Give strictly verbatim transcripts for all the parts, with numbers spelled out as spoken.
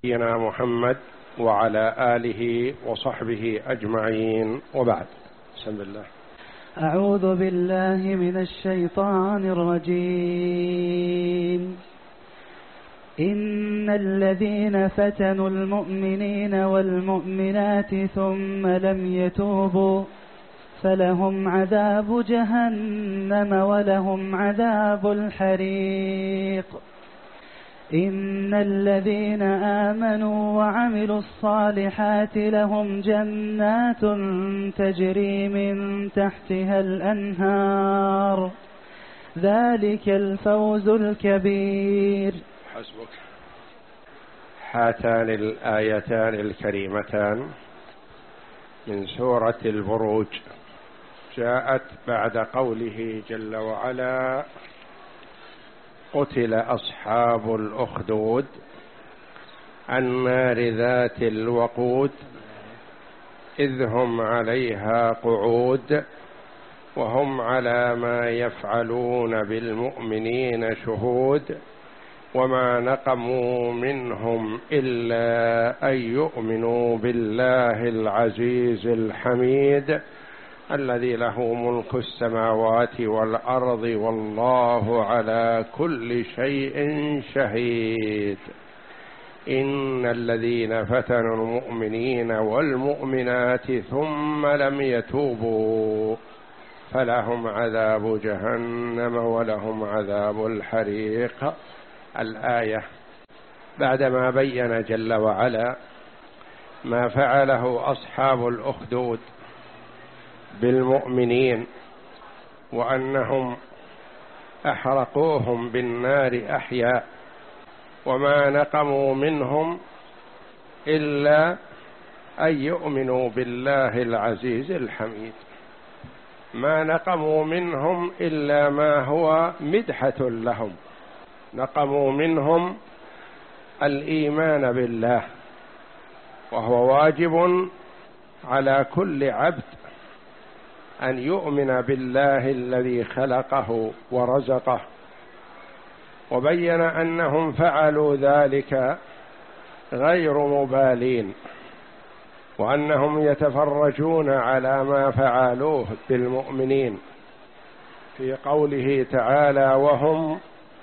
نبينا محمد وعلى آله وصحبه أجمعين، وبعد. بسم الله. أعوذ بالله من الشيطان الرجيم. إن الذين فتنوا المؤمنين والمؤمنات ثم لم يتوبوا فلهم عذاب جهنم ولهم عذاب الحريق. إن الذين آمنوا وعملوا الصالحات لهم جنات تجري من تحتها الأنهار، ذلك الفوز الكبير. حسبك. هاتان الآيتان الكريمتان من سورة البروج جاءت بعد قوله جل وعلا: قتل أصحاب الأخدود النار ذات الوقود إذ هم عليها قعود وهم على ما يفعلون بالمؤمنين شهود وما نقموا منهم إلا أن يؤمنوا بالله العزيز الحميد الذي له ملك السماوات والأرض والله على كل شيء شهيد. إن الذين فتنوا المؤمنين والمؤمنات ثم لم يتوبوا فلهم عذاب جهنم ولهم عذاب الحريق. الآية بعدما بين جل وعلا ما فعله أصحاب الأخدود بالمؤمنين وأنهم أحرقوهم بالنار أحياء وما نقموا منهم إلا أن يؤمنوا بالله العزيز الحميد. ما نقموا منهم إلا ما هو مدحة لهم، نقموا منهم الإيمان بالله، وهو واجب على كل عبد أن يؤمن بالله الذي خلقه ورزقه، وبين أنهم فعلوا ذلك غير مبالين، وأنهم يتفرجون على ما فعلوه بالمؤمنين في قوله تعالى: وهم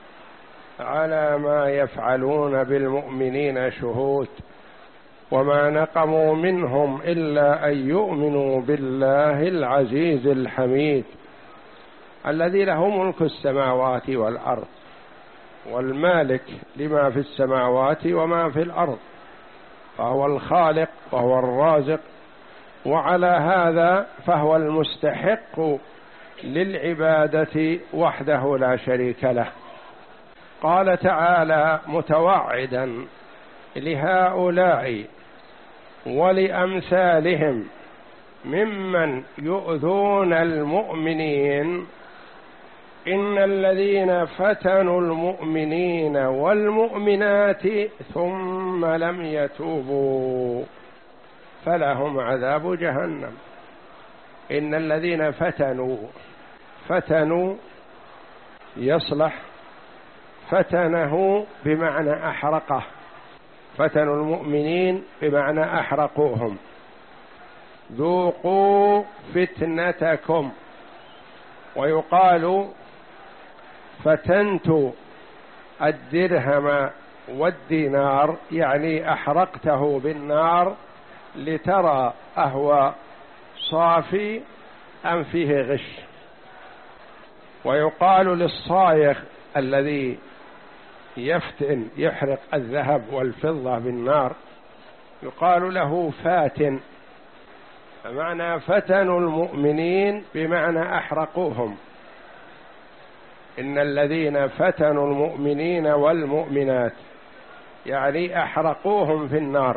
على ما يفعلون بالمؤمنين شهود وما نقموا منهم إلا أن يؤمنوا بالله العزيز الحميد الذي له ملك السماوات والأرض، والمالك لما في السماوات وما في الأرض، فهو الخالق وهو الرازق، وعلى هذا فهو المستحق للعبادة وحده لا شريك له. قال تعالى متوعدا لهؤلاء ولأمثالهم ممن يؤذون المؤمنين: إن الذين فتنوا المؤمنين والمؤمنات ثم لم يتوبوا فلهم عذاب جهنم. إن الذين فتنوا، فتنوا يصلح فتنه بمعنى أحرقه، فتنوا المؤمنين بمعنى أحرقوهم. ذوقوا فتنتكم، ويقال فتنت الدرهم والدينار، يعني أحرقته بالنار لترى أهو صافي أم فيه غش. ويقال للصايغ الذي يفتن يحرق الذهب والفضة بالنار يقال له فاتن. فمعنى فتنوا المؤمنين بمعنى أحرقوهم. إن الذين فتنوا المؤمنين والمؤمنات يعني أحرقوهم في النار.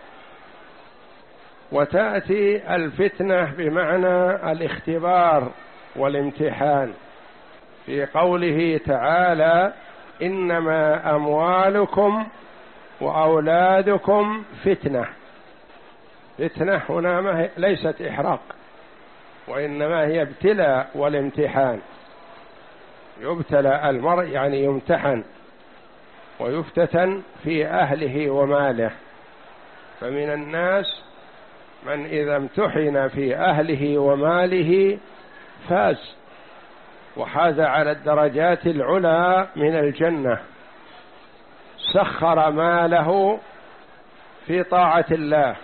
وتأتي الفتنة بمعنى الاختبار والامتحان في قوله تعالى: إنما أموالكم وأولادكم فتنة. فتنة هنا ليست إحراق، وإنما هي ابتلاء والامتحان. يبتلى المرء يعني يمتحن ويفتتن في أهله وماله. فمن الناس من إذا امتحن في أهله وماله فاز وحاز على الدرجات العلى من الجنة، سخر ماله في طاعة الله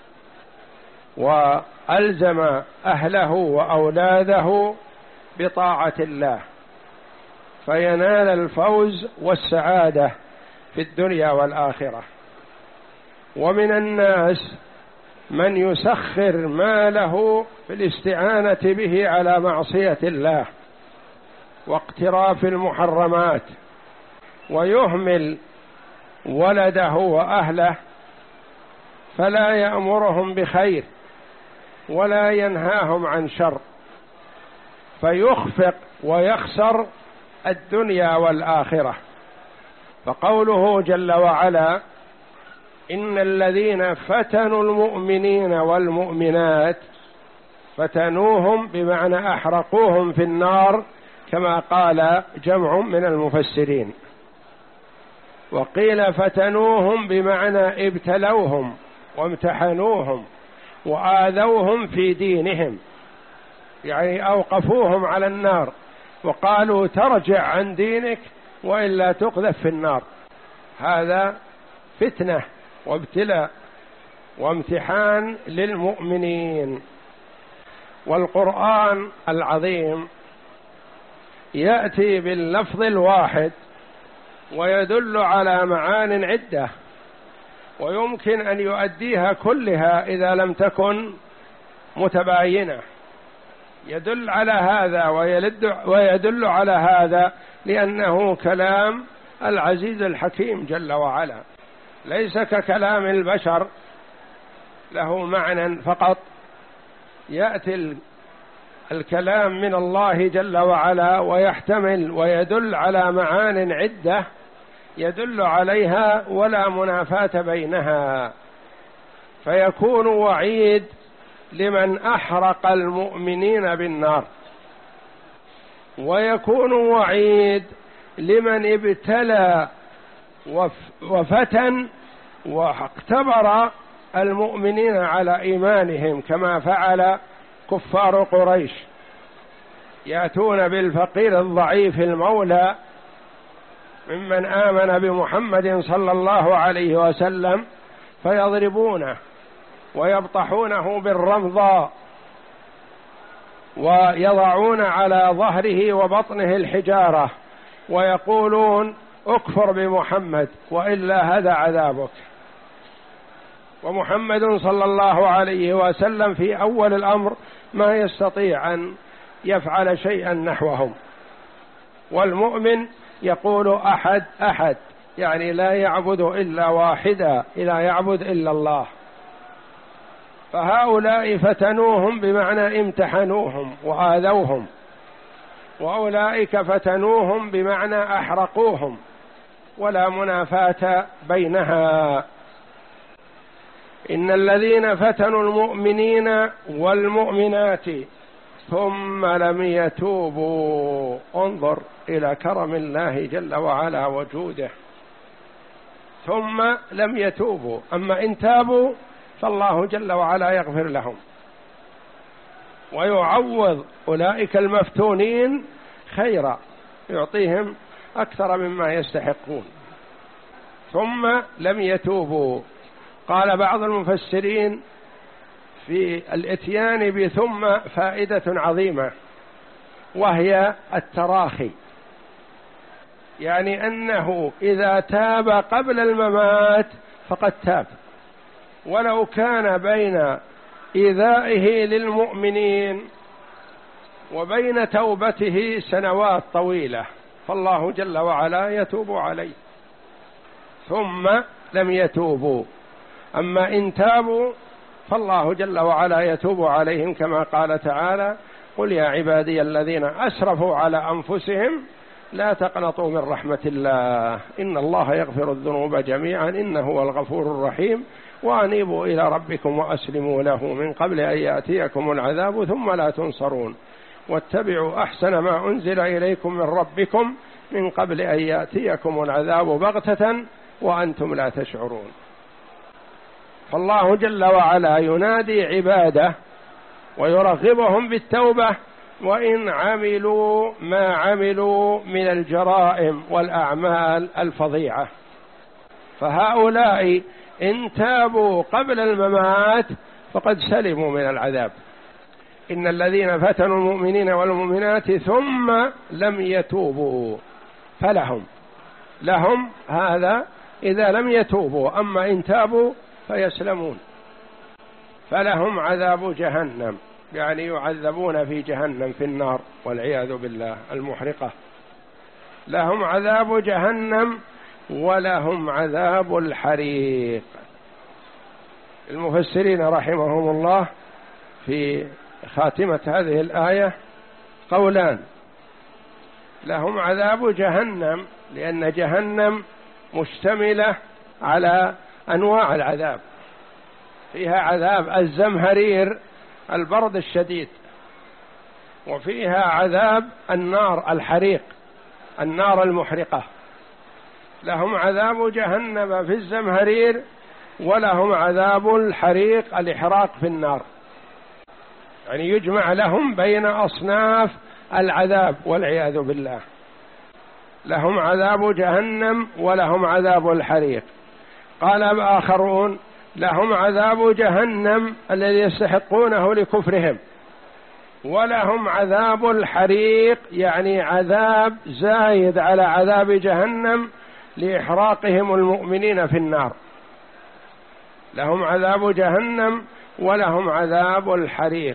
وألزم أهله وأولاده بطاعة الله، فينال الفوز والسعادة في الدنيا والآخرة. ومن الناس من يسخر ماله في الاستعانة به على معصية الله واقتراف المحرمات، ويهمل ولده وأهله فلا يأمرهم بخير ولا ينهاهم عن شر، فيخفق ويخسر الدنيا والآخرة. فقوله جل وعلا: إن الذين فتنوا المؤمنين والمؤمنات، فتنوهم بمعنى أحرقوهم في النار كما قال جمع من المفسرين، وقيل فتنوهم بمعنى ابتلوهم وامتحنوهم وآذوهم في دينهم، يعني أوقفوهم على النار وقالوا ترجع عن دينك وإلا تقذف في النار. هذا فتنة وابتلاء وامتحان للمؤمنين. والقرآن العظيم يأتي باللفظ الواحد ويدل على معان عدة، ويمكن أن يؤديها كلها إذا لم تكن متباينة. يدل على هذا ويدل على هذا لأنه كلام العزيز الحكيم جل وعلا، ليس ككلام البشر له معنى فقط. يأتي الكلام من الله جل وعلا ويحتمل ويدل على معان عدة يدل عليها ولا منافاة بينها، فيكون وعيد لمن أحرق المؤمنين بالنار، ويكون وعيد لمن ابتلى وفتن واختبر المؤمنين على إيمانهم كما فعل كفار قريش، يأتون بالفقير الضعيف المولى ممن آمن بمحمد صلى الله عليه وسلم فيضربونه ويبطحونه بالرمضاء ويضعون على ظهره وبطنه الحجارة ويقولون اكفر بمحمد وإلا هذا عذابك. ومحمد صلى الله عليه وسلم في أول الأمر ما يستطيع أن يفعل شيئا نحوهم، والمؤمن يقول أحد أحد، يعني لا يعبد إلا واحدا، لا يعبد إلا الله. فهؤلاء فتنوهم بمعنى امتحنوهم وآذوهم، وأولئك فتنوهم بمعنى أحرقوهم، ولا منافاة بينها. إن الذين فتنوا المؤمنين والمؤمنات ثم لم يتوبوا، انظر إلى كرم الله جل وعلا وجوده، ثم لم يتوبوا، أما إن تابوا فالله جل وعلا يغفر لهم ويعوض أولئك المفتونين خيرا، يعطيهم أكثر مما يستحقون. ثم لم يتوبوا، قال بعض المفسرين في الاتيان بثم فائدة عظيمة، وهي التراخي، يعني أنه إذا تاب قبل الممات فقد تاب، ولو كان بين إيذائه للمؤمنين وبين توبته سنوات طويلة فالله جل وعلا يتوب عليه. ثم لم يتوبوا، أما إن تابوا فالله جل وعلا يتوب عليهم، كما قال تعالى: قل يا عبادي الذين أسرفوا على أنفسهم لا تقنطوا من رحمة الله إن الله يغفر الذنوب جميعا إنه هو الغفور الرحيم وأنيبوا إلى ربكم وأسلموا له من قبل أن يأتيكم العذاب ثم لا تنصرون واتبعوا أحسن ما أنزل إليكم من ربكم من قبل أن يأتيكم العذاب بغتة وأنتم لا تشعرون. فالله جل وعلا ينادي عباده ويرغبهم بالتوبة وإن عملوا ما عملوا من الجرائم والأعمال الفظيعة. فهؤلاء إن تابوا قبل الممات فقد سلموا من العذاب. إن الذين فتنوا المؤمنين والمؤمنات ثم لم يتوبوا فلهم لهم هذا إذا لم يتوبوا، أما إن تابوا فيسلمون. فلهم عذاب جهنم، يعني يعذبون في جهنم في النار والعياذ بالله المحرقة. لهم عذاب جهنم ولهم عذاب الحريق. المفسرين رحمهم الله في خاتمة هذه الآية قولان: لهم عذاب جهنم لأن جهنم مشتملة على أنواع العذاب، فيها عذاب الزمهرير البرد الشديد، وفيها عذاب النار الحريق النار المحرقة. لهم عذاب جهنم في الزمهرير ولهم عذاب الحريق الإحراق في النار، يعني يجمع لهم بين أصناف العذاب والعياذ بالله. لهم عذاب جهنم ولهم عذاب الحريق. قال آخرون: لهم عذاب جهنم الذي يستحقونه لكفرهم، ولهم عذاب الحريق يعني عذاب زايد على عذاب جهنم لإحراقهم المؤمنين في النار. لهم عذاب جهنم ولهم عذاب الحريق،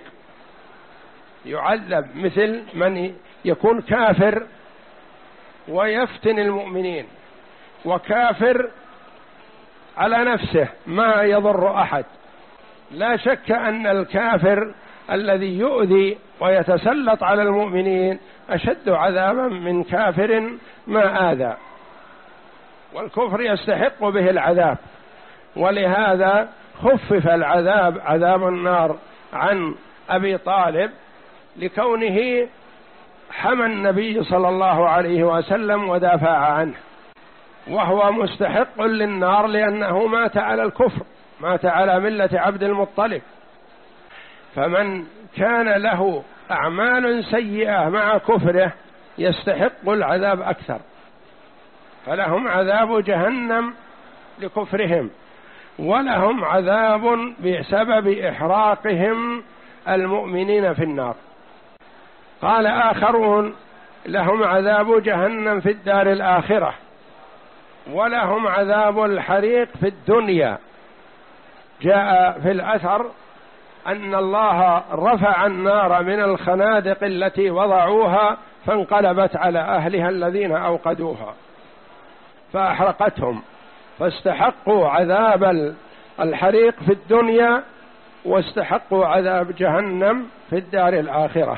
يعذب مثل من يكون كافر ويفتن المؤمنين، وكافر على نفسه ما يضر أحد. لا شك أن الكافر الذي يؤذي ويتسلط على المؤمنين أشد عذابا من كافر ما آذى، والكفر يستحق به العذاب. ولهذا خفف العذاب عذاب النار عن أبي طالب لكونه حمى النبي صلى الله عليه وسلم ودافع عنه، وهو مستحق للنار لأنه مات على الكفر، مات على ملة عبد المطلب. فمن كان له أعمال سيئة مع كفره يستحق العذاب أكثر. فلهم عذاب جهنم لكفرهم، ولهم عذاب بسبب إحراقهم المؤمنين في النار. قال آخرون: لهم عذاب جهنم في الدار الآخرة، ولهم عذاب الحريق في الدنيا. جاء في الأثر أن الله رفع النار من الخنادق التي وضعوها فانقلبت على أهلها الذين أوقدوها فأحرقتهم، فاستحقوا عذاب الحريق في الدنيا واستحقوا عذاب جهنم في الدار الآخرة.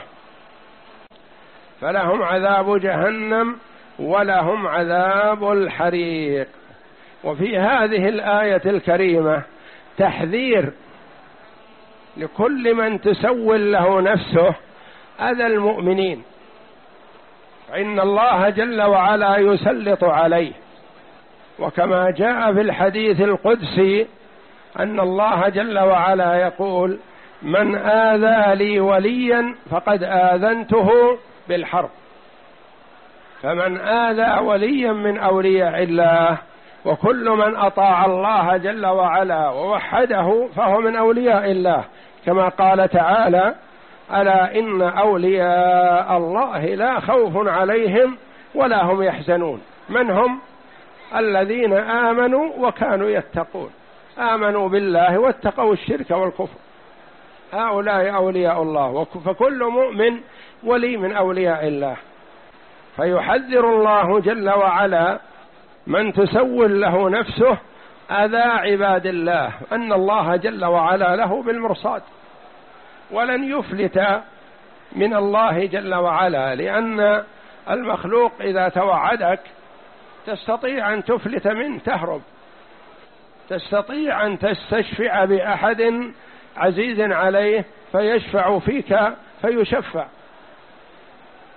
فلهم عذاب جهنم ولهم عذاب الحريق. وفي هذه الآية الكريمة تحذير لكل من تسول له نفسه أذى المؤمنين، فإن الله جل وعلا يسلط عليه. وكما جاء في الحديث القدسي أن الله جل وعلا يقول: من آذى لي وليا فقد آذنته بالحرب. فمن آذى وليا من أولياء الله، وكل من أطاع الله جل وعلا ووحده فهو من أولياء الله، كما قال تعالى: ألا إن أولياء الله لا خوف عليهم ولا هم يحزنون. من هم؟ الذين آمنوا وكانوا يتقون، آمنوا بالله واتقوا الشرك والكفر، هؤلاء أولياء الله. فكل مؤمن ولي من أولياء الله. فيحذر الله جل وعلا من تسول له نفسه أذى عباد الله، أن الله جل وعلا له بالمرصاد، ولن يفلت من الله جل وعلا، لأن المخلوق إذا توعدك تستطيع أن تفلت منه تهرب، تستطيع أن تستشفع بأحد عزيز عليه فيشفع فيك فيشفع،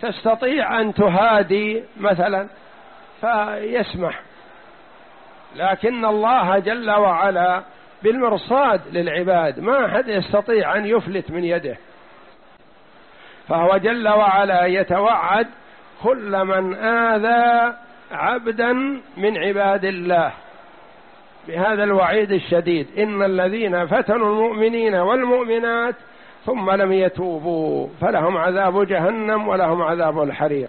تستطيع أن تهادي مثلا فيسمح، لكن الله جل وعلا بالمرصاد للعباد، ما أحد يستطيع أن يفلت من يده، فهو جل وعلا يتوعد كل من آذى عبدا من عباد الله بهذا الوعيد الشديد: إن الذين فتنوا المؤمنين والمؤمنات ثم لم يتوبوا فلهم عذاب جهنم ولهم عذاب الحريق.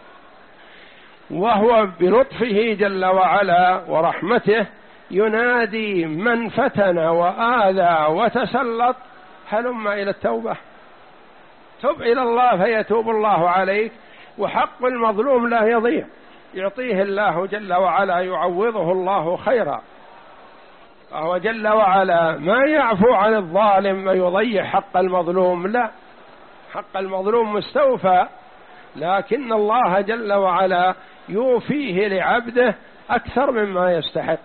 وهو بلطفه جل وعلا ورحمته ينادي من فتن وآذى وتسلط: هلم إلى التوبة، تب إلى الله فيتوب الله عليك، وحق المظلوم لا يضيع، يعطيه الله جل وعلا، يعوضه الله خيرا. فهو جل وعلا ما يعفو عن الظالم ويضيع حق المظلوم، لا، حق المظلوم مستوفى، لكن الله جل وعلا يوفيه لعبده أكثر مما يستحق.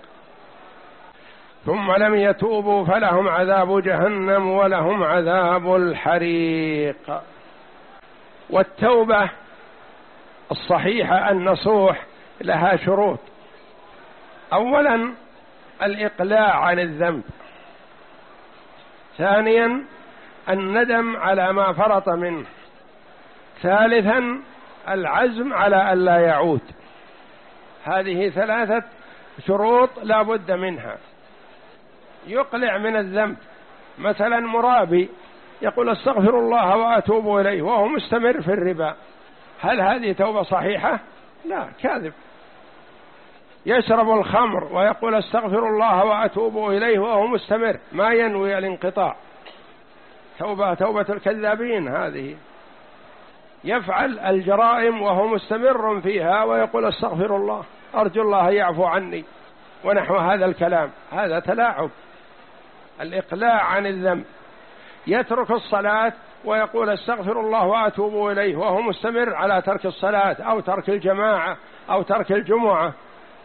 ثم لم يتوبوا فلهم عذاب جهنم ولهم عذاب الحريق. والتوبة الصحيحة النصوح لها شروط: أولا الإقلاع عن الذنب، ثانيا الندم على ما فرط منه، ثالثا العزم على ألا يعود. هذه ثلاثة شروط لا بد منها. يقلع من الذنب، مثلا مرابي يقول استغفر الله وأتوب إليه وهو مستمر في الربا، هل هذه توبة صحيحة؟ لا، كاذب. يشرب الخمر ويقول استغفر الله وأتوب إليه وهو مستمر، ما ينوي الانقطاع، توبة توبة الكذابين هذه. يفعل الجرائم وهو مستمر فيها ويقول استغفر الله أرجو الله يعفو عني ونحو هذا الكلام، هذا تلاعب. الإقلاع عن الذنب. يترك الصلاة ويقول استغفر الله وأتوب إليه وهو مستمر على ترك الصلاة أو ترك الجماعة أو ترك الجمعة،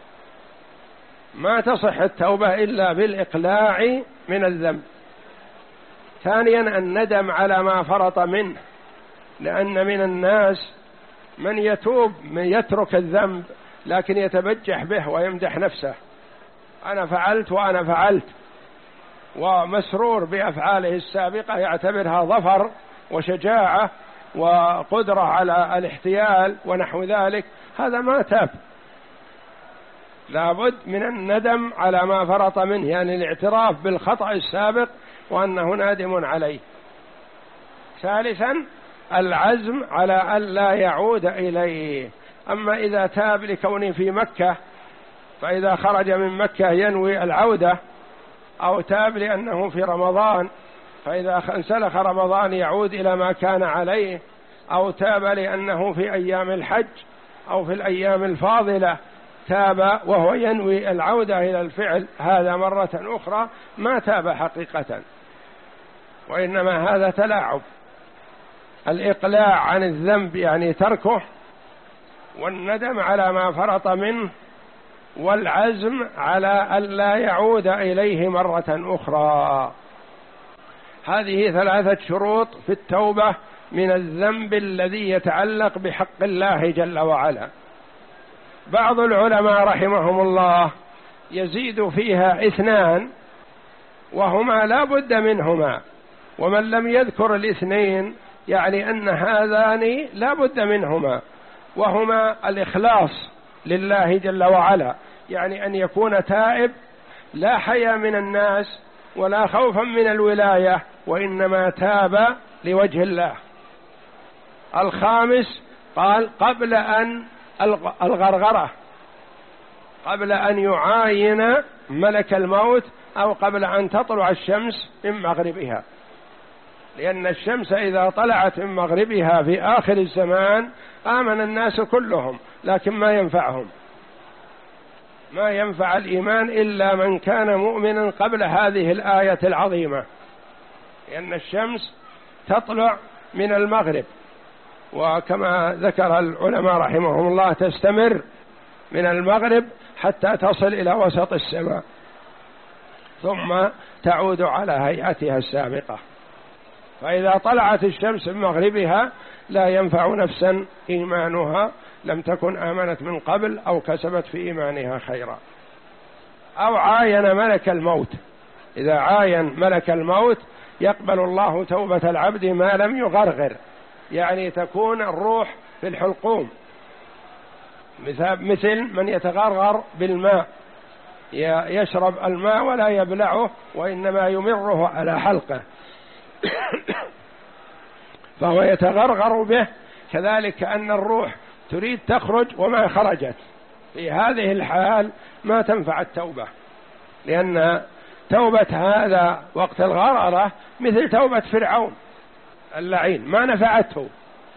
ما تصح التوبة إلا بالإقلاع من الذنب. ثانيا الندم على ما فرط منه، لأن من الناس من يتوب من يترك الذنب لكن يتبجح به ويمدح نفسه: أنا فعلت وأنا فعلت، ومسرور بأفعاله السابقة يعتبرها ظفر وشجاعة وقدرة على الاحتيال ونحو ذلك، هذا ما تاب. لابد من الندم على ما فرط منه، يعني الاعتراف بالخطأ السابق وأنه نادم عليه. ثالثا العزم على ألا يعود إليه. أما إذا تاب لكونه في مكة فإذا خرج من مكة ينوي العودة، أو تاب لأنه في رمضان فإذا انسلخ رمضان يعود إلى ما كان عليه، أو تاب لأنه في أيام الحج أو في الأيام الفاضلة تاب وهو ينوي العودة إلى الفعل، هذا مرة أخرى ما تاب حقيقة، وإنما هذا تلاعب. الإقلاع عن الذنب يعني تركه، والندم على ما فرط منه، والعزم على ألا يعود إليه مرة أخرى. هذه ثلاثة شروط في التوبة من الذنب الذي يتعلق بحق الله جل وعلا. بعض العلماء رحمهم الله يزيد فيها اثنان وهما لا بد منهما، ومن لم يذكر الاثنين يعني أن هذان لا بد منهما، وهما الإخلاص لله جل وعلا، يعني أن يكون تائب لا حيا من الناس ولا خوفا من الولاية، وإنما تاب لوجه الله. الخامس قال قبل أن الغرغرة، قبل أن يعاين ملك الموت، أو قبل أن تطلع الشمس من مغربها، لأن الشمس إذا طلعت من مغربها في آخر الزمان آمن الناس كلهم، لكن ما ينفعهم، ما ينفع الإيمان إلا من كان مؤمنا قبل هذه الآية العظيمة، لأن الشمس تطلع من المغرب، وكما ذكر العلماء رحمهم الله تستمر من المغرب حتى تصل إلى وسط السماء ثم تعود على هيئتها السابقة. فإذا طلعت الشمس من مغربها لا ينفع نفسا إيمانها لم تكن آمنت من قبل أو كسبت في إيمانها خيرا. أو عاين ملك الموت، إذا عاين ملك الموت يقبل الله توبة العبد ما لم يغرغر، يعني تكون الروح في الحلقوم، مثل من يتغرغر بالماء، يشرب الماء ولا يبلعه وإنما يمره على حلقه فهو يتغرغر به، كذلك أن الروح تريد تخرج وما خرجت، في هذه الحال ما تنفع التوبة، لأن توبة هذا وقت الغرغرة مثل توبة فرعون اللعين ما نفعته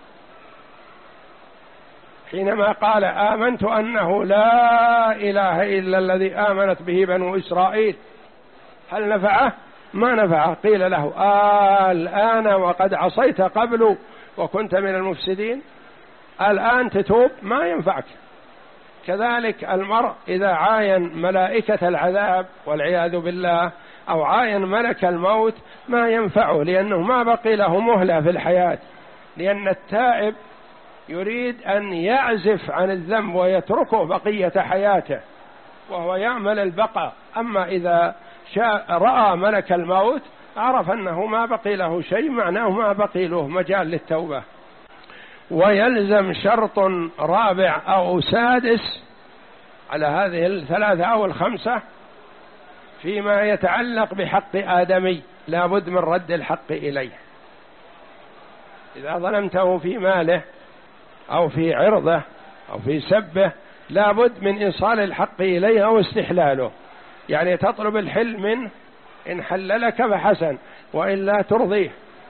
حينما قال آمنت أنه لا إله إلا الذي آمنت به بنو إسرائيل، هل نفعه؟ ما نفعه. قيل له آه الآن وقد عصيت قبل وكنت من المفسدين، الآن تتوب ما ينفعك. كذلك المرء إذا عاين ملائكة العذاب والعياذ بالله أو عاين ملك الموت ما ينفعه، لأنه ما بقي له مهلة في الحياة، لأن التائب يريد أن يعزف عن الذنب ويتركه بقية حياته وهو يعمل البقاء. أما إذا شاء رأى ملك الموت عرف أنه ما بقي له شيء، معناه ما بقي له مجال للتوبة. ويلزم شرط رابع أو سادس على هذه الثلاثة أو الخمسة فيما يتعلق بحق آدمي، لا بد من رد الحق إليه. إذا ظلمته في ماله أو في عرضه أو في سبه لا بد من إيصال الحق إليه أو استحلاله، يعني تطلب الحل منه، إن حللك فحسن وإلا ترضيه،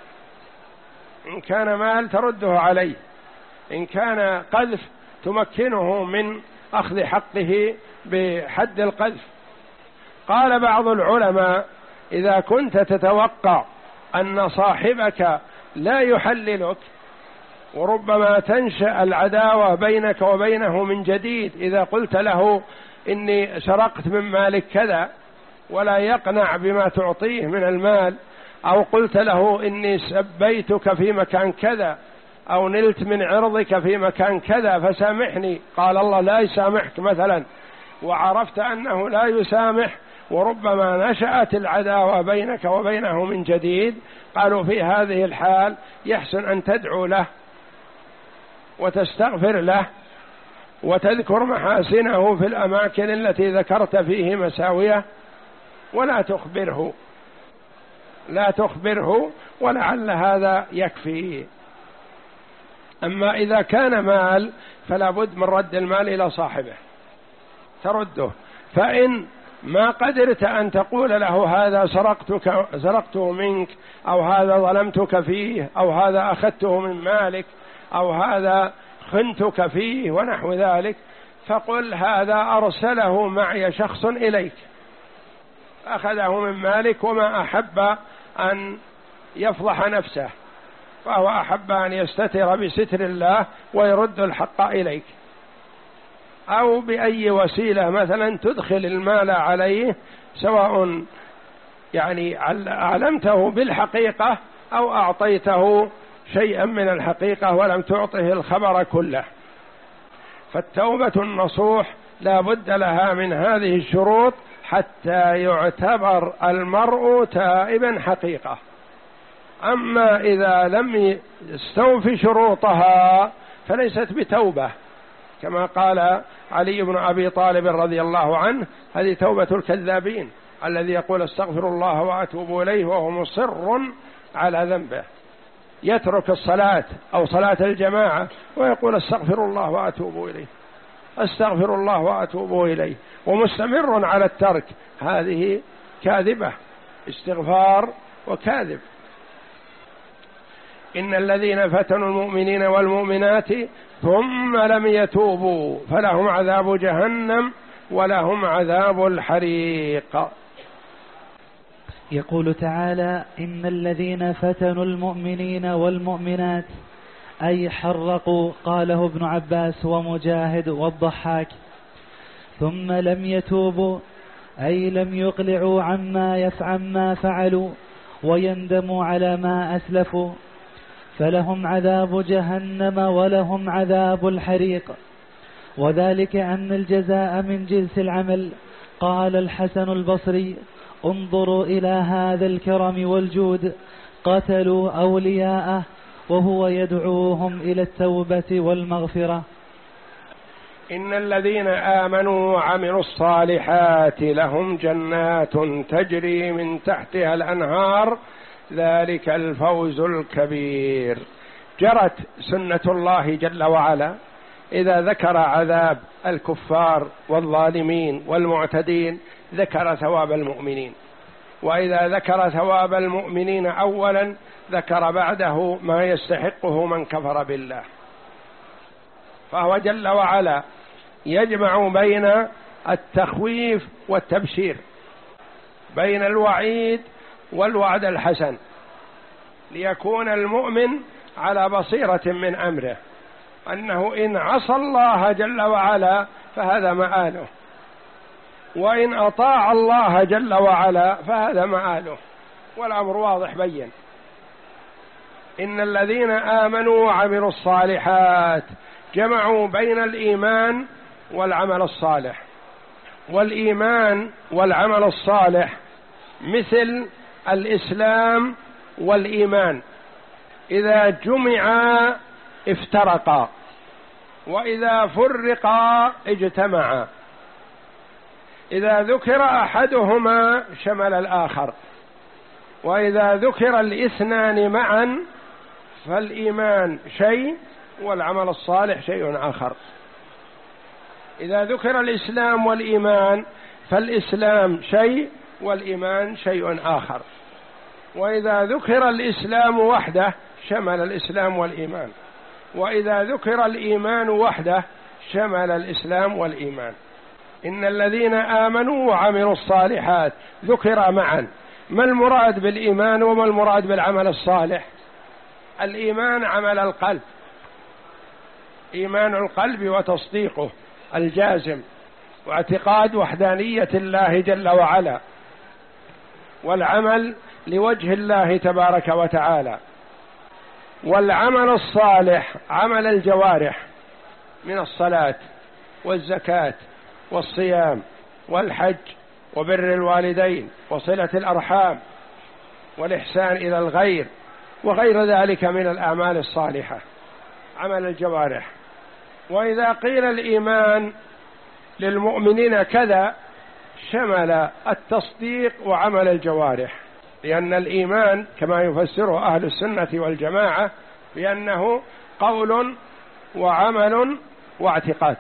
إن كان مال ترده عليه، إن كان قذف تمكنه من أخذ حقه بحد القذف. قال بعض العلماء إذا كنت تتوقع أن صاحبك لا يحللك وربما تنشأ العداوة بينك وبينه من جديد، إذا قلت له إني سرقت من مالك كذا ولا يقنع بما تعطيه من المال، أو قلت له إني سبيتك في مكان كذا أو نلت من عرضك في مكان كذا فسامحني، قال الله لا يسامحك مثلا، وعرفت أنه لا يسامح وربما نشأت العداوة بينك وبينه من جديد، قالوا في هذه الحال يحسن أن تدعو له وتستغفر له وتذكر محاسنه في الأماكن التي ذكرت فيه مساوية، ولا تخبره لا تخبره ولعل هذا يكفي. أما إذا كان مال فلا بد من رد المال إلى صاحبه، ترده. فإن ما قدرت أن تقول له هذا سرقتك سرقته منك أو هذا ظلمتك فيه أو هذا أخذته من مالك أو هذا خنتك فيه ونحو ذلك، فقل هذا أرسله معي شخص إليك أخذه من مالك وما أحب أن يفضح نفسه، فهو أحب أن يستتر بستر الله ويرد الحق إليك، أو بأي وسيلة مثلا تدخل المال عليه، سواء يعني علمته بالحقيقة أو أعطيته شيئا من الحقيقة ولم تعطه الخبر كله. فالتوبة النصوح لا بد لها من هذه الشروط حتى يعتبر المرء تائبا حقيقة. أما إذا لم يستوفي شروطها فليست بتوبة، كما قال علي بن أبي طالب رضي الله عنه هذه توبة الكذابين، الذي يقول استغفر الله وأتوب إليه وهو مصر على ذنبه، يترك الصلاة أو صلاة الجماعة ويقول استغفر الله وأتوب إليه استغفر الله وأتوب إليه ومستمر على الترك، هذه كاذبة، استغفار وكاذب. إن الذين فتنوا المؤمنين والمؤمنات ثم لم يتوبوا فلهم عذاب جهنم ولهم عذاب الحريق. يقول تعالى إن الذين فتنوا المؤمنين والمؤمنات أي حرقوا، قاله ابن عباس ومجاهد والضحاك. ثم لم يتوبوا أي لم يقلعوا عما يفعل ما فعلوا ويندموا على ما أسلفوا، فلهم عذاب جهنم ولهم عذاب الحريق، وذلك أن الجزاء من جنس العمل. قال الحسن البصري: انظروا إلى هذا الكرم والجود، قتلوا أولياءه وهو يدعوهم إلى التوبة والمغفرة. إن الذين آمنوا وعملوا الصالحات لهم جنات تجري من تحتها الأنهار، ذلك الفوز الكبير. جرت سنة الله جل وعلا إذا ذكر عذاب الكفار والظالمين والمعتدين ذكر ثواب المؤمنين، وإذا ذكر ثواب المؤمنين أولا ذكر بعده ما يستحقه من كفر بالله. فهو جل وعلا يجمع بين التخويف والتبشير، بين الوعيد والوعد الحسن، ليكون المؤمن على بصيرة من أمره، أنه إن عصى الله جل وعلا فهذا مآله، وإن أطاع الله جل وعلا فهذا مآله، والأمر واضح بين. إن الذين آمنوا وعملوا الصالحات جمعوا بين الإيمان والعمل الصالح، والإيمان والعمل الصالح مثل الإسلام والإيمان، إذا جمعا افترقا، وإذا فرقا اجتمعا. إذا ذكر أحدهما شمل الآخر، وإذا ذكر الاثنان معا فالإيمان شيء والعمل الصالح شيء آخر. إذا ذكر الإسلام والإيمان فالإسلام شيء والإيمان شيء آخر، وإذا ذكر الإسلام وحده شمل الإسلام والإيمان، وإذا ذكر الإيمان وحده شمل الإسلام والإيمان. إن الذين آمنوا وعملوا الصالحات ذكر معا. ما المراد بالإيمان وما المراد بالعمل الصالح؟ الإيمان عمل القلب، إيمان القلب وتصديقه الجازم، واعتقاد وحدانية الله جل وعلا، والعمل لوجه الله تبارك وتعالى. والعمل الصالح عمل الجوارح من الصلاة والزكاة والصيام والحج وبر الوالدين وصلة الأرحام والإحسان إلى الغير وغير ذلك من الأعمال الصالحة، عمل الجوارح. وإذا قيل الإيمان للمؤمنين كذا شمل التصديق وعمل الجوارح، لأن الإيمان كما يفسره أهل السنة والجماعة بأنه قول وعمل واعتقاد،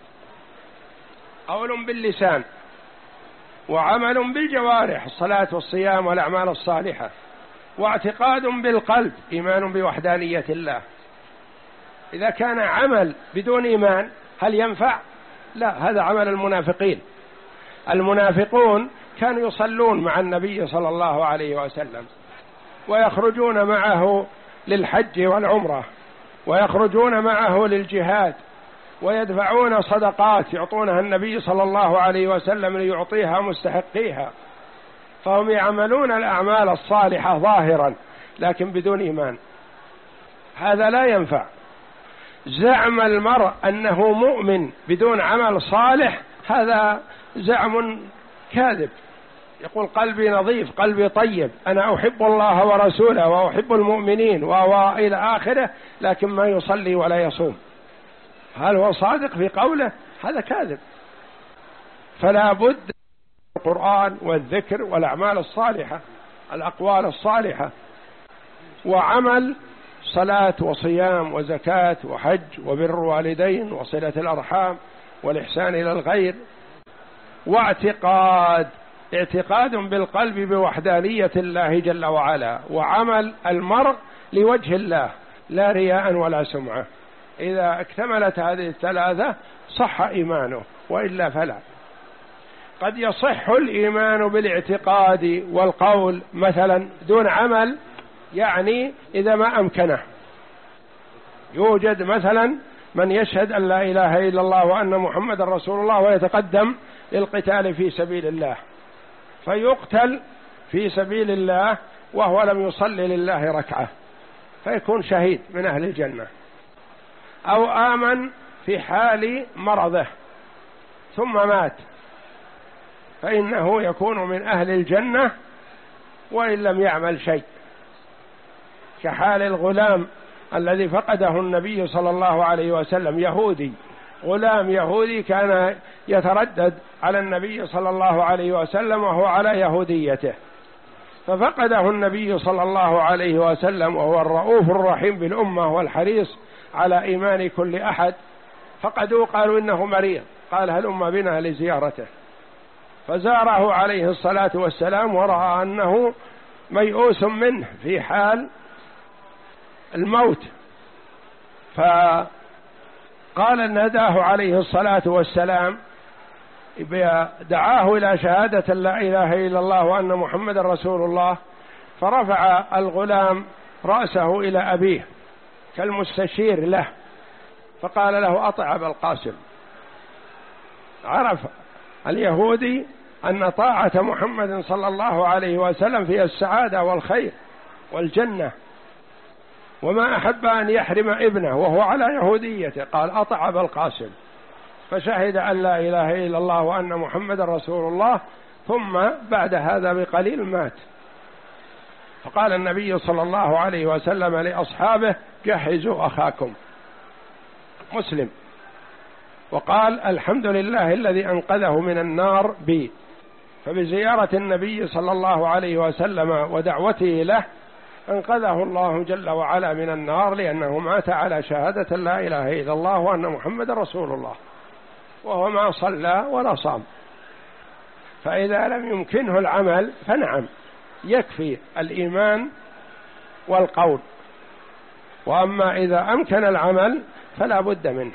قول باللسان وعمل بالجوارح، الصلاة والصيام والأعمال الصالحة، واعتقاد بالقلب، إيمان بوحدانية الله. إذا كان عمل بدون إيمان هل ينفع؟ لا، هذا عمل المنافقين. المنافقون كانوا يصلون مع النبي صلى الله عليه وسلم، ويخرجون معه للحج والعمرة، ويخرجون معه للجهاد، ويدفعون صدقات يعطونها النبي صلى الله عليه وسلم ليعطيها مستحقيها، فهم يعملون الأعمال الصالحة ظاهرا لكن بدون إيمان. هذا لا ينفع. زعم المرء أنه مؤمن بدون عمل صالح هذا زعم كاذب. يقول قلبي نظيف، قلبي طيب، أنا أحب الله ورسوله وأحب المؤمنين وإلى آخره، لكن ما يصلي ولا يصوم. هل هو صادق في قوله؟ هذا كاذب. فلا بد القرآن والذكر والأعمال الصالحة، الأقوال الصالحة، وعمل صلاة وصيام وزكاة وحج وبر والدين وصلة الأرحام والإحسان إلى الغير، واعتقاد، اعتقاد بالقلب بوحدانية الله جل وعلا، وعمل المرء لوجه الله لا رياء ولا سمعة. إذا اكتملت هذه الثلاثة صح إيمانه، وإلا فلا. قد يصح الإيمان بالاعتقاد والقول مثلا دون عمل، يعني إذا ما أمكنه. يوجد مثلا من يشهد أن لا إله إلا الله وأن محمد رسول الله ويتقدم للقتال في سبيل الله، فيقتل في سبيل الله وهو لم يصلي لله ركعة، فيكون شهيد من أهل الجنة، أو آمن في حال مرضه ثم مات فإنه يكون من أهل الجنة وإن لم يعمل شيء، كحال الغلام الذي فقده النبي صلى الله عليه وسلم، يهودي، غلام يهودي كان يتردد على النبي صلى الله عليه وسلم وهو على يهوديته، ففقده النبي صلى الله عليه وسلم وهو الرؤوف الرحيم بالأمة والحريص على إيمان كل أحد، فقدوه قالوا إنه مريض، قال هلم بنا لزيارته، فزاره عليه الصلاة والسلام ورأى أنه ميؤوس منه في حال الموت، فقال نداه عليه الصلاة والسلام، دعاه إلى شهادة لا إله إلا الله وأن محمد رسول الله، فرفع الغلام رأسه إلى أبيه كالمستشير له، فقال له أطع أبا القاسم. عرف اليهودي أن طاعة محمد صلى الله عليه وسلم فيها السعادة والخير والجنة، وما أحب أن يحرم ابنه وهو على يهوديته، قال أطع أبا القاسم، فشهد أن لا إله إلا الله وأن محمد رسول الله، ثم بعد هذا بقليل مات. فقال النبي صلى الله عليه وسلم لأصحابه جهزوا أخاكم مسلم، وقال الحمد لله الذي أنقذه من النار بي. فبزيارة النبي صلى الله عليه وسلم ودعوته له أنقذه الله جل وعلا من النار، لأنه مات على شهادة لا إله إلا الله وأن محمد رسول الله، وهو ما صلى ولا صام. فإذا لم يمكنه العمل فنعم يكفي الإيمان والقول، وأما إذا أمكن العمل فلا بد منه.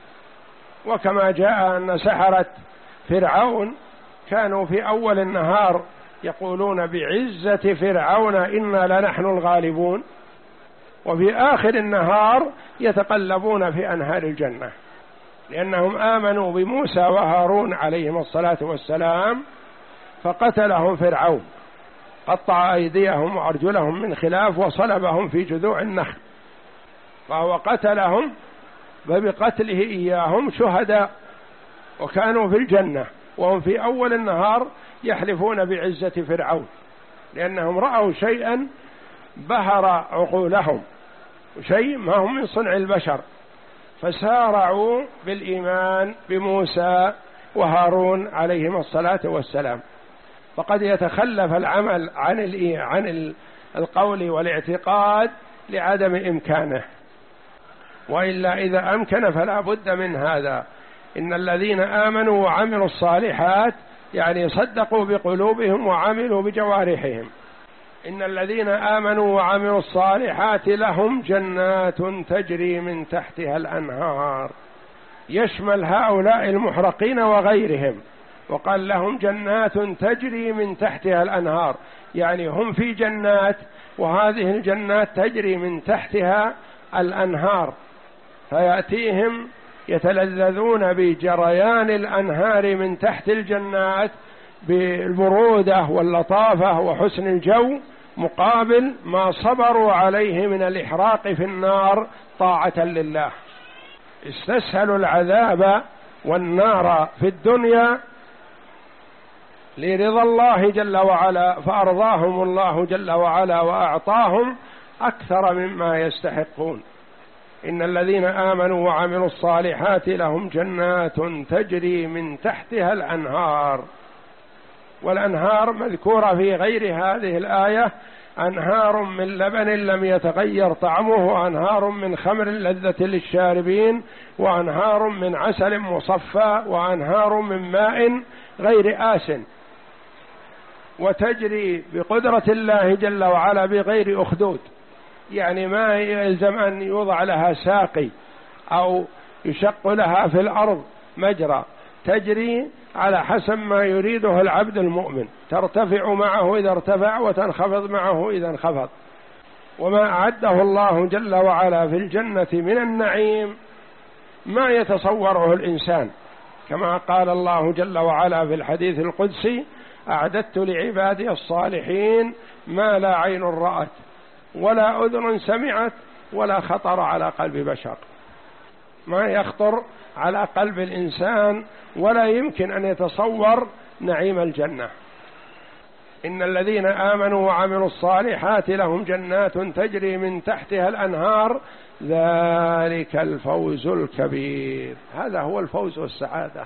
وكما جاء أن سحرة فرعون كانوا في أول النهار يقولون بعزة فرعون إنا لنحن الغالبون، وفي آخر النهار يتقلبون في أنهار الجنة، لأنهم آمنوا بموسى وهارون عليهم الصلاة والسلام، فقتلهم فرعون، قطع أيديهم وأرجلهم من خلاف وصلبهم في جذوع النخل، فهو قتلهم، وبقتله إياهم شهداء وكانوا في الجنة، وهم في أول النهار يحلفون بعزة فرعون، لأنهم رأوا شيئا بهر عقولهم، شيء ما هم من صنع البشر، فسارعوا بالإيمان بموسى وهارون عليهم الصلاة والسلام. فقد يتخلف العمل عن عن القول والاعتقاد لعدم إمكانه، وإلا إذا أمكن فلا بد من هذا. إن الذين آمنوا وعملوا الصالحات يعني صدقوا بقلوبهم وعملوا بجوارحهم. إن الذين آمنوا وعملوا الصالحات لهم جنات تجري من تحتها الأنهار، يشمل هؤلاء المحرقين وغيرهم، وقال لهم جنات تجري من تحتها الأنهار، يعني هم في جنات، وهذه الجنات تجري من تحتها الأنهار، فيأتيهم يتلذذون بجريان الأنهار من تحت الجنات بالبرودة واللطافة وحسن الجو، مقابل ما صبروا عليه من الإحراق في النار طاعة لله. استسهلوا العذاب والنار في الدنيا لرضا الله جل وعلا، فأرضاهم الله جل وعلا وأعطاهم أكثر مما يستحقون. إن الذين آمنوا وعملوا الصالحات لهم جنات تجري من تحتها الأنهار، والأنهار مذكورة في غير هذه الآية، أنهار من لبن لم يتغير طعمه، وأنهار من خمر لذة للشاربين، وأنهار من عسل مصفى، وأنهار من ماء غير آسن، وتجري بقدرة الله جل وعلا بغير أخدود، يعني ما يلزم أن يوضع لها ساقي أو يشق لها في الأرض مجرى، تجري على حسب ما يريده العبد المؤمن، ترتفع معه إذا ارتفع وتنخفض معه إذا انخفض. وما أعده الله جل وعلا في الجنة من النعيم ما يتصوره الإنسان، كما قال الله جل وعلا في الحديث القدسي: أعددت لعبادي الصالحين ما لا عين رأت ولا أذن سمعت ولا خطر على قلب بشر، ما يخطر على قلب الإنسان ولا يمكن أن يتصور نعيم الجنة. إن الذين آمنوا وعملوا الصالحات لهم جنات تجري من تحتها الأنهار ذلك الفوز الكبير. هذا هو الفوز والسعادة،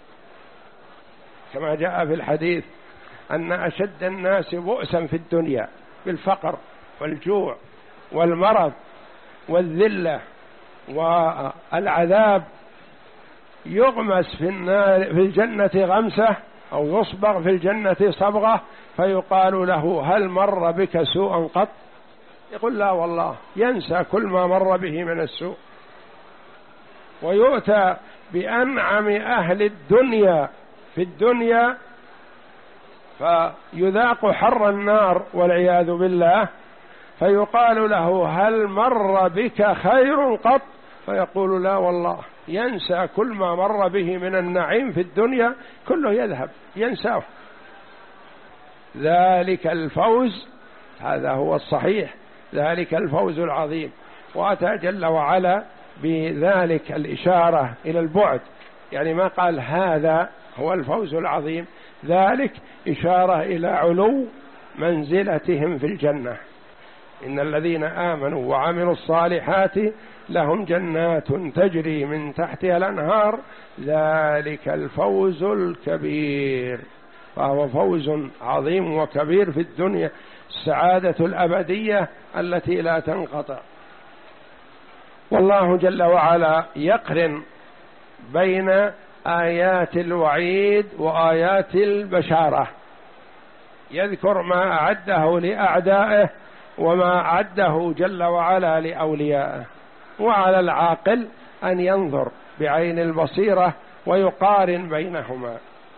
كما جاء في الحديث أن أشد الناس بؤسا في الدنيا بالفقر والجوع والمرض والذلة والعذاب يغمس في النار في الجنة غمسة أو يصبغ في الجنة صبغة فيقال له هل مر بك سوء قط؟ يقول لا والله، ينسى كل ما مر به من السوء. ويؤتى بأنعم أهل الدنيا في الدنيا فيذاق حر النار والعياذ بالله، فيقال له هل مر بك خير قط؟ فيقول لا والله، ينسى كل ما مر به من النعيم في الدنيا كله يذهب ينساه. ذلك الفوز، هذا هو الصحيح، ذلك الفوز العظيم. وأتى جل وعلا بذلك الإشارة إلى البعد، يعني ما قال هذا هو الفوز العظيم، ذلك إشارة إلى علو منزلتهم في الجنة. إن الذين آمنوا وعملوا الصالحات لهم جنات تجري من تحتها الأنهار ذلك الفوز الكبير. فهو فوز عظيم وكبير في الدنيا، السعادة الأبدية التي لا تنقطع. والله جل وعلا يقرن بين آيات الوعيد وآيات البشارة، يذكر ما أعده لأعدائه وما أعده جل وعلا لأوليائه. وعلى العاقل أن ينظر بعين البصيرة ويقارن بينهما.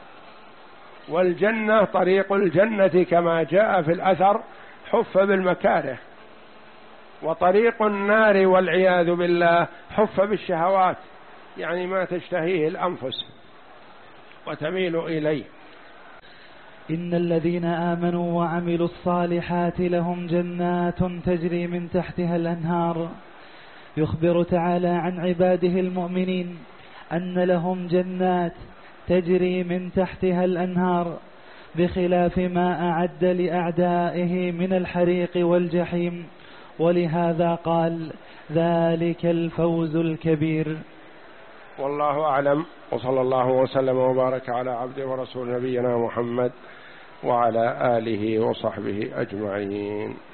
والجنة طريق الجنة كما جاء في الأثر حف بالمكاره، وطريق النار والعياذ بالله حف بالشهوات، يعني ما تشتهيه الأنفس وتميل إليه. إن الذين آمنوا وعملوا الصالحات لهم جنات تجري من تحتها الأنهار. يخبر تعالى عن عباده المؤمنين أن لهم جنات تجري من تحتها الأنهار، بخلاف ما أعد لأعدائه من الحريق والجحيم، ولهذا قال ذلك الفوز الكبير. والله أعلم، وصلى الله وسلم وبارك على عبده ورسول نبينا محمد وعلى آله وصحبه أجمعين.